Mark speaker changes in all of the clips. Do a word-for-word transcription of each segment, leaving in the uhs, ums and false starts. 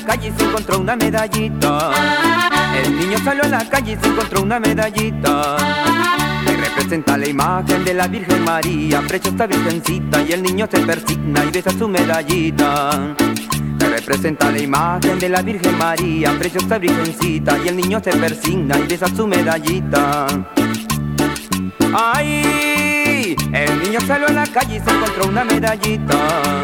Speaker 1: calle y se encontró una medallita. El niño salió a la calle y se encontró una medallita que representa la imagen de la Virgen María, preciosa virgencita, y el niño se persigna y besa su medallita. Que representa la imagen de la Virgen María, preciosa virgencita, y el niño se persigna y besa su medallita. ¡Ay! El niño salió a la calle y se encontró una medallita.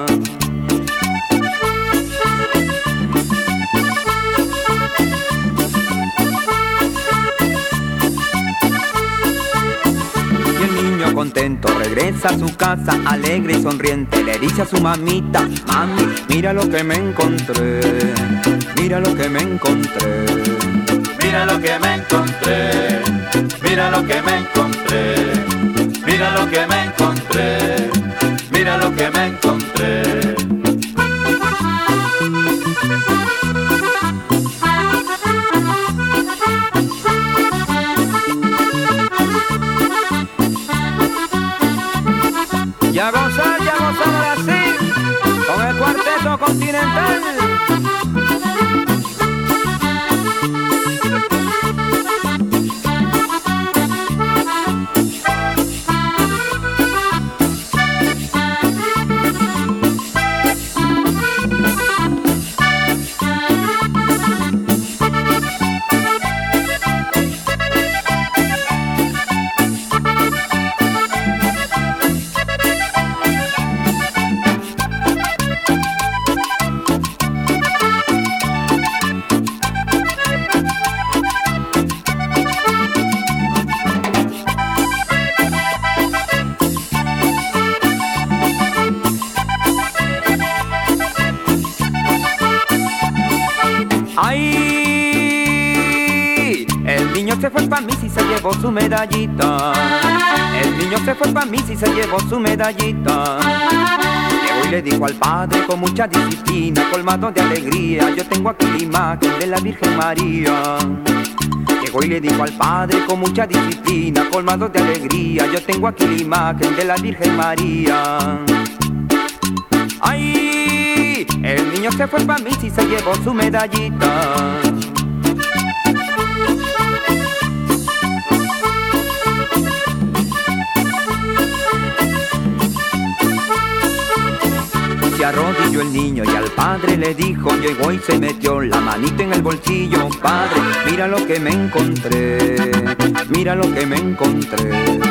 Speaker 1: Y el niño contento regresa a su casa, alegre y sonriente, le dice a su mamita: mami, mira lo que me encontré, mira lo que me encontré.
Speaker 2: Mira lo que me encontré, mira lo que me encontré, mira lo que me encontré, mira lo que me encontré.
Speaker 1: Y a gozar, y a gozar ahora sí, con el Cuarteto Continental. ¡Ay! El niño se fue pa' Misi y se llevó su medallita. El niño se fue pa' Misi y se llevó su medallita. Llegó y le dijo al padre con mucha disciplina, colmado de alegría: yo tengo aquí la imagen de la Virgen María. Llegó y le dijo al padre con mucha disciplina, colmado de alegría: yo tengo aquí la imagen de la Virgen María. ¡Ay! El niño se fue pa' Misi y se llevó su medallita. Se arrodilló el niño y al padre le dijo, llegó y se metió la manito en el bolsillo: padre, mira lo que me encontré, mira lo que me encontré.